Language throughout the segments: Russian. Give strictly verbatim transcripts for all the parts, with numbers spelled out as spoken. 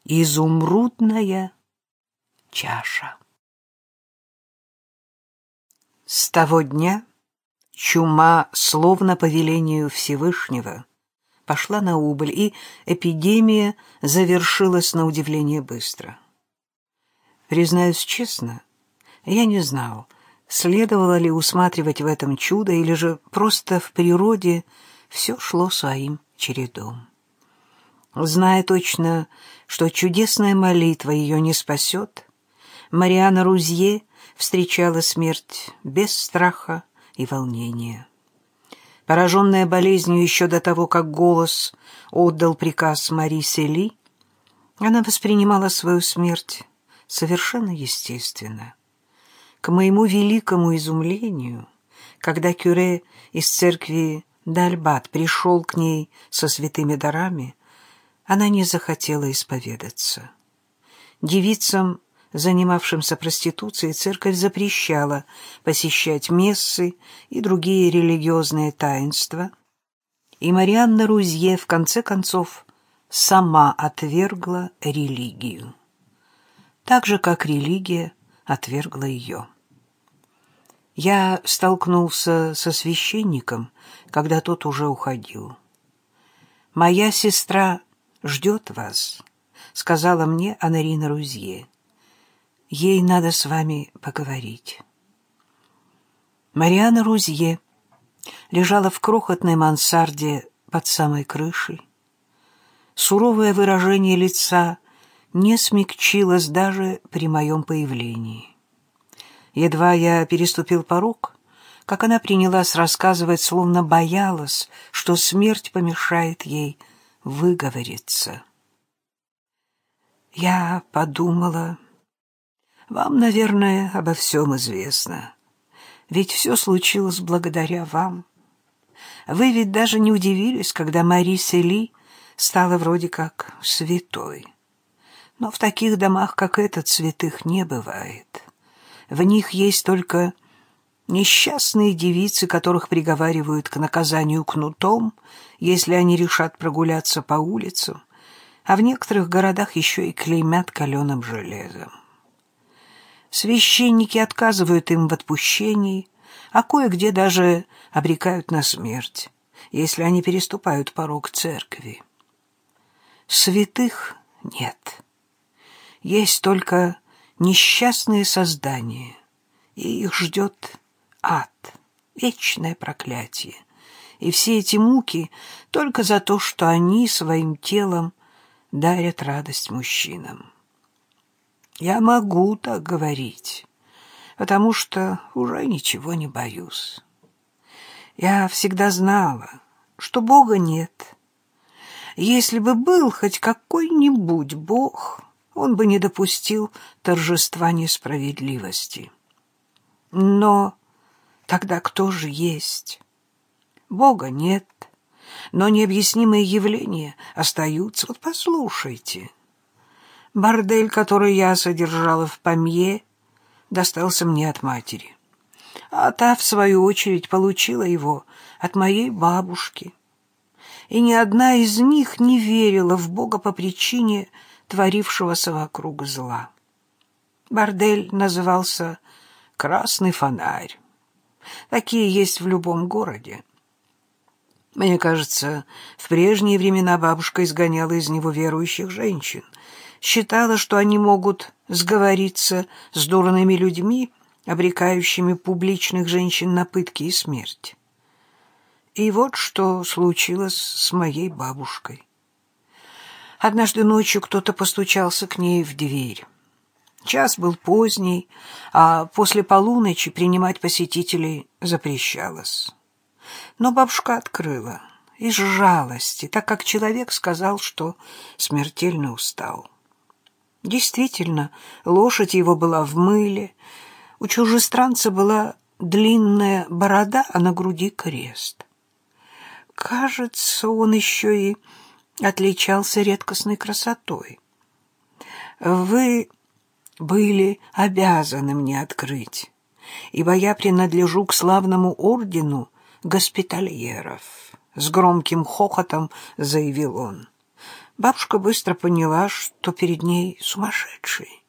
изумрудная чаша. С того дня чума, словно по велению Всевышнего, пошла на убыль, и эпидемия завершилась на удивление быстро. Признаюсь честно, я не знал, следовало ли усматривать в этом чудо, или же просто в природе все шло своим чередом. Зная точно, что чудесная молитва ее не спасет, Марианна Рузье встречала смерть без страха и волнения. Пораженная болезнью еще до того, как голос отдал приказ Мари Сели, она воспринимала свою смерть совершенно естественно. К моему великому изумлению, когда кюре из церкви Д'Альбат пришел к ней со святыми дарами, она не захотела исповедаться. Девицам, занимавшимся проституцией, церковь запрещала посещать мессы и другие религиозные таинства, и Марианна Рузье, в конце концов, сама отвергла религию, так же, как религия отвергла ее. Я столкнулся со священником, когда тот уже уходил. «Моя сестра ждет вас», — сказала мне Анарина Рузье. «Ей надо с вами поговорить». Марианна Рузье лежала в крохотной мансарде под самой крышей. Суровое выражение лица не смягчилось даже при моем появлении. Едва я переступил порог, как она принялась рассказывать, словно боялась, что смерть помешает ей выговориться. Я подумала, вам, наверное, обо всем известно, ведь все случилось благодаря вам. Вы ведь даже не удивились, когда Мари Сели стала вроде как святой. Но в таких домах, как этот, святых не бывает. В них есть только несчастные девицы, которых приговаривают к наказанию кнутом, если они решат прогуляться по улицам, а в некоторых городах еще и клеймят каленым железом. Священники отказывают им в отпущении, а кое-где даже обрекают на смерть, если они переступают порог церкви. Святых нет. Есть только несчастные создания, и их ждет ад, вечное проклятие. И все эти муки только за то, что они своим телом дарят радость мужчинам. Я могу так говорить, потому что уже ничего не боюсь. Я всегда знала, что Бога нет. Если бы был хоть какой-нибудь Бог, он бы не допустил торжества несправедливости. Но тогда кто же есть? Бога нет, но необъяснимые явления остаются. Вот послушайте. Бордель, который я содержала в Памье, достался мне от матери, а та, в свою очередь, получила его от моей бабушки. И ни одна из них не верила в Бога по причине творившегося вокруг зла. Бордель назывался «Красный фонарь». Такие есть в любом городе. Мне кажется, в прежние времена бабушка изгоняла из него верующих женщин, считала, что они могут сговориться с дурными людьми, обрекающими публичных женщин на пытки и смерть. И вот что случилось с моей бабушкой. Однажды ночью кто-то постучался к ней в дверь. Час был поздний, а после полуночи принимать посетителей запрещалось. Но бабушка открыла из жалости, так как человек сказал, что смертельно устал. Действительно, лошадь его была в мыле, у чужестранца была длинная борода, а на груди крест. Кажется, он еще и отличался редкостной красотой. Вы были обязаны мне открыть, ибо я принадлежу к славному ордену госпитальеров, — с громким хохотом заявил он. Бабушка быстро поняла, что перед ней сумасшедший,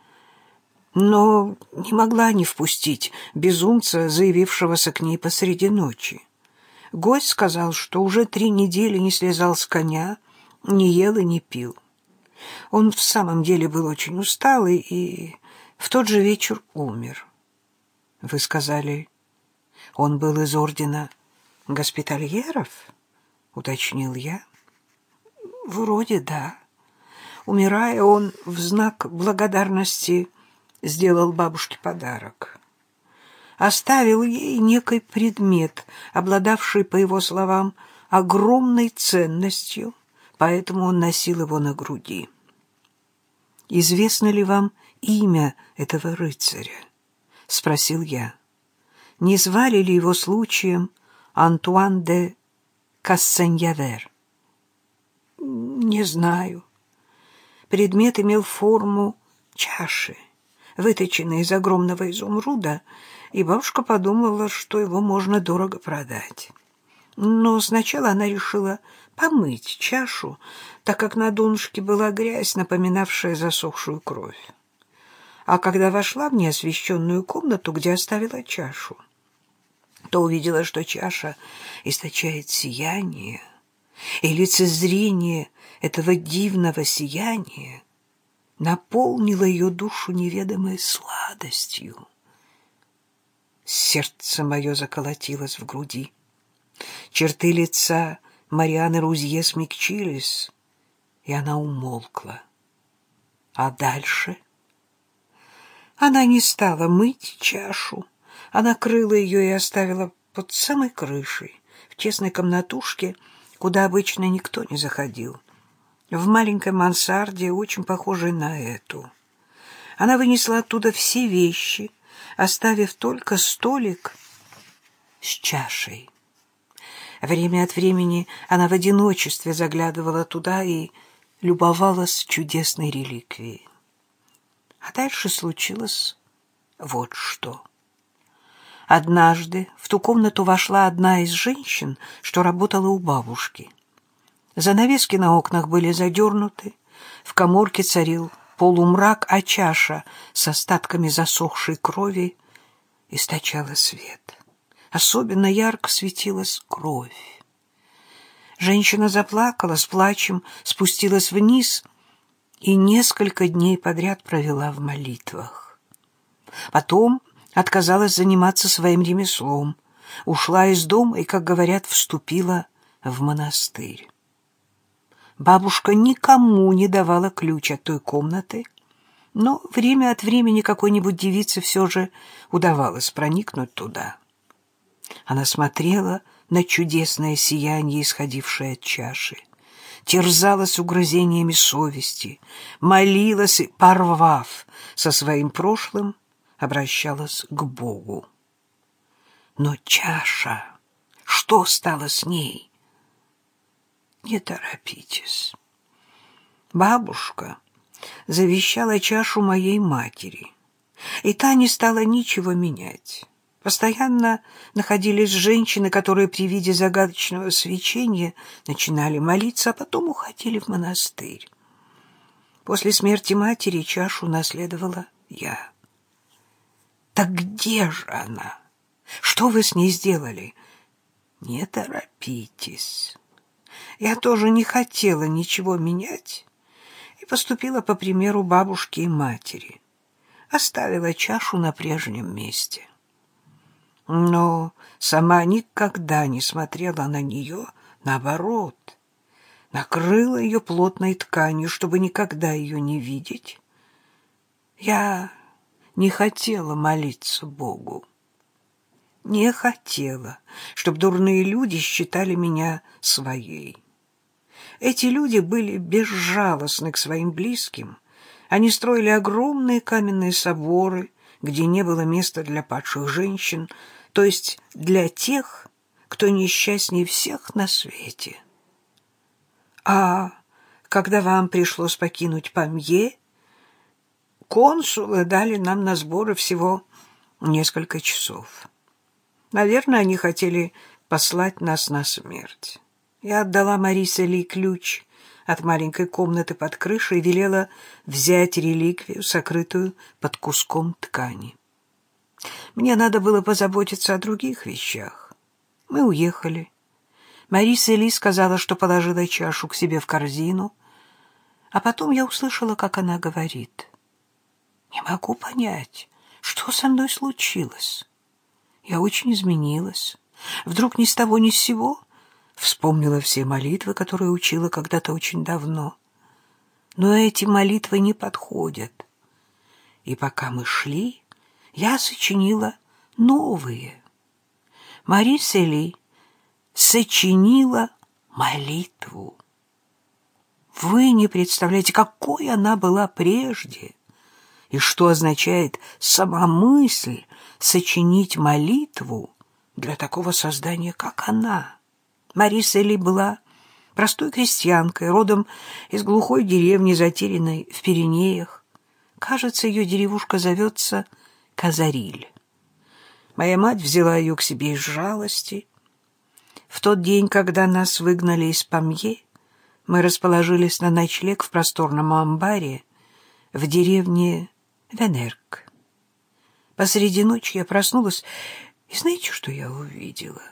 но не могла не впустить безумца, заявившегося к ней посреди ночи. Гость сказал, что уже три недели не слезал с коня, не ел и не пил. Он в самом деле был очень усталый и в тот же вечер умер. Вы сказали, он был из ордена госпитальеров? Уточнил я. Вроде да. Умирая, он в знак благодарности сделал бабушке подарок. Оставил ей некий предмет, обладавший, по его словам, огромной ценностью, поэтому он носил его на груди. «Известно ли вам имя этого рыцаря?» — спросил я. «Не звали ли его случаем Антуан де Кассаньявер?» «Не знаю. Предмет имел форму чаши, выточенной из огромного изумруда, и бабушка подумала, что его можно дорого продать. Но сначала она решила помыть чашу, так как на донышке была грязь, напоминавшая засохшую кровь. А когда вошла в неосвещенную комнату, где оставила чашу, то увидела, что чаша источает сияние, и лицезрение этого дивного сияния наполнило ее душу неведомой сладостью. Сердце мое заколотилось в груди. Черты лица Марианы Рузье смягчились, и она умолкла. А дальше? Она не стала мыть чашу, а накрыла ее и оставила под самой крышей, в тесной комнатушке, куда обычно никто не заходил, в маленькой мансарде, очень похожей на эту. Она вынесла оттуда все вещи, оставив только столик с чашей. Время от времени она в одиночестве заглядывала туда и любовалась чудесной реликвией. А дальше случилось вот что. Однажды в ту комнату вошла одна из женщин, что работала у бабушки. Занавески на окнах были задернуты, в каморке царил полумрак, а чаша с остатками засохшей крови источала свет. Особенно ярко светилась кровь. Женщина заплакала, с плачем спустилась вниз и несколько дней подряд провела в молитвах. Потом отказалась заниматься своим ремеслом, ушла из дома и, как говорят, вступила в монастырь. Бабушка никому не давала ключ от той комнаты, но время от времени какой-нибудь девице все же удавалось проникнуть туда. Она смотрела на чудесное сияние, исходившее от чаши, терзалась угрызениями совести, молилась и, порвав со своим прошлым, обращалась к Богу. Но чаша, что стало с ней? Не торопитесь. Бабушка завещала чашу моей матери, и та не стала ничего менять. Постоянно находились женщины, которые при виде загадочного свечения начинали молиться, а потом уходили в монастырь. После смерти матери чашу наследовала я. Так где же она? Что вы с ней сделали? Не торопитесь. Я тоже не хотела ничего менять и поступила по примеру бабушки и матери. Оставила чашу на прежнем месте. Но сама никогда не смотрела на нее, наоборот. Накрыла ее плотной тканью, чтобы никогда ее не видеть. Я не хотела молиться Богу. Не хотела, чтобы дурные люди считали меня своей. Эти люди были безжалостны к своим близким. Они строили огромные каменные соборы, где не было места для падших женщин, то есть для тех, кто несчастнее всех на свете. А когда вам пришлось покинуть Памье, консулы дали нам на сборы всего несколько часов. Наверное, они хотели послать нас на смерть. Я отдала Марисе Ли ключ от маленькой комнаты под крышей и велела взять реликвию, сокрытую под куском ткани. Мне надо было позаботиться о других вещах. Мы уехали. Мариса Эли сказала, что положила чашу к себе в корзину, а потом я услышала, как она говорит: «Не могу понять, что со мной случилось. Я очень изменилась. Вдруг ни с того ни с сего вспомнила все молитвы, которые учила когда-то очень давно. Но эти молитвы не подходят. И пока мы шли, я сочинила новые. Мариса Эли сочинила молитву. Вы не представляете, какой она была прежде, и что означает сама мысль сочинить молитву для такого создания, как она. Мариса Эли была простой крестьянкой, родом из глухой деревни, затерянной в Пиренеях. Кажется, ее деревушка зовется Казариль. Моя мать взяла ее к себе из жалости. В тот день, когда нас выгнали из Памье, мы расположились на ночлег в просторном амбаре в деревне Венерк. Посреди ночи я проснулась, и знаете, что я увидела?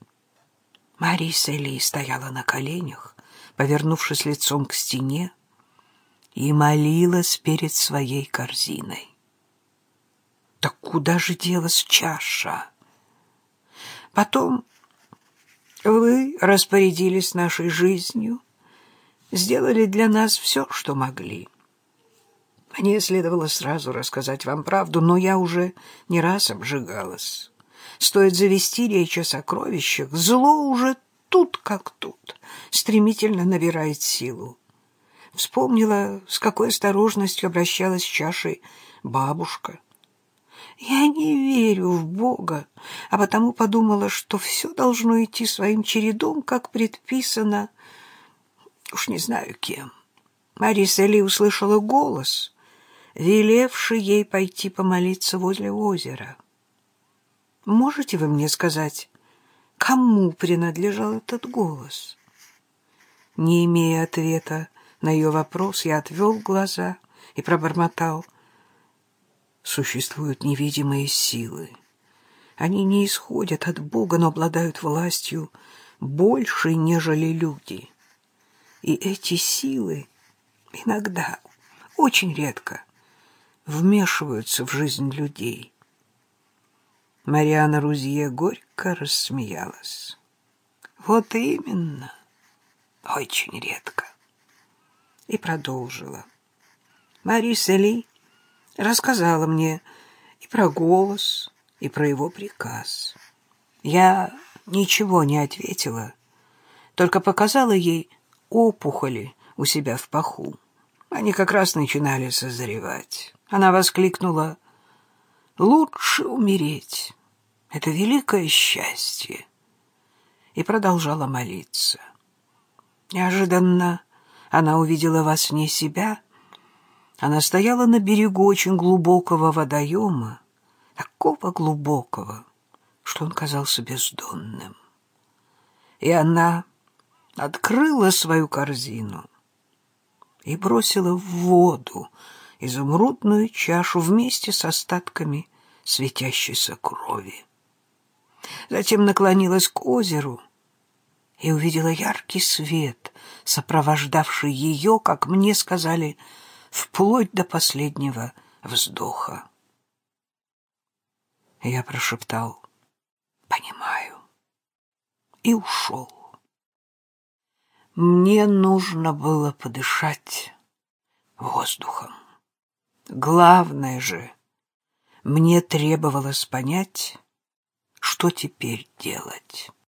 Мариса Эли стояла на коленях, повернувшись лицом к стене, и молилась перед своей корзиной. Так куда же делась чаша? Потом вы распорядились нашей жизнью, сделали для нас все, что могли. Мне следовало сразу рассказать вам правду, но я уже не раз обжигалась. Стоит завести речь о сокровищах, зло уже тут как тут, стремительно набирает силу. Вспомнила, с какой осторожностью обращалась с чашей бабушка. Я не верю в Бога, а потому подумала, что все должно идти своим чередом, как предписано, уж не знаю кем. Мариса Эли услышала голос, велевший ей пойти помолиться возле озера. Можете вы мне сказать, кому принадлежал этот голос? Не имея ответа на ее вопрос, я отвел глаза и пробормотал: существуют невидимые силы. Они не исходят от Бога, но обладают властью большей, нежели люди. И эти силы иногда, очень редко, вмешиваются в жизнь людей. Мариана Рузье горько рассмеялась. Вот именно, очень редко. И продолжила. Мариса Эли рассказала мне и про голос, и про его приказ. Я ничего не ответила, только показала ей опухоли у себя в паху. Они как раз начинали созревать. Она воскликнула: «Лучше умереть. Это великое счастье». И продолжала молиться. Неожиданно она увидела во сне себя. Она стояла на берегу очень глубокого водоема, такого глубокого, что он казался бездонным. И она открыла свою корзину и бросила в воду изумрудную чашу вместе с остатками светящейся крови. Затем наклонилась к озеру и увидела яркий свет, сопровождавший ее, как мне сказали, вплоть до последнего вздоха. Я прошептал: «Понимаю», и ушел. Мне нужно было подышать воздухом. Главное же, мне требовалось понять, что теперь делать.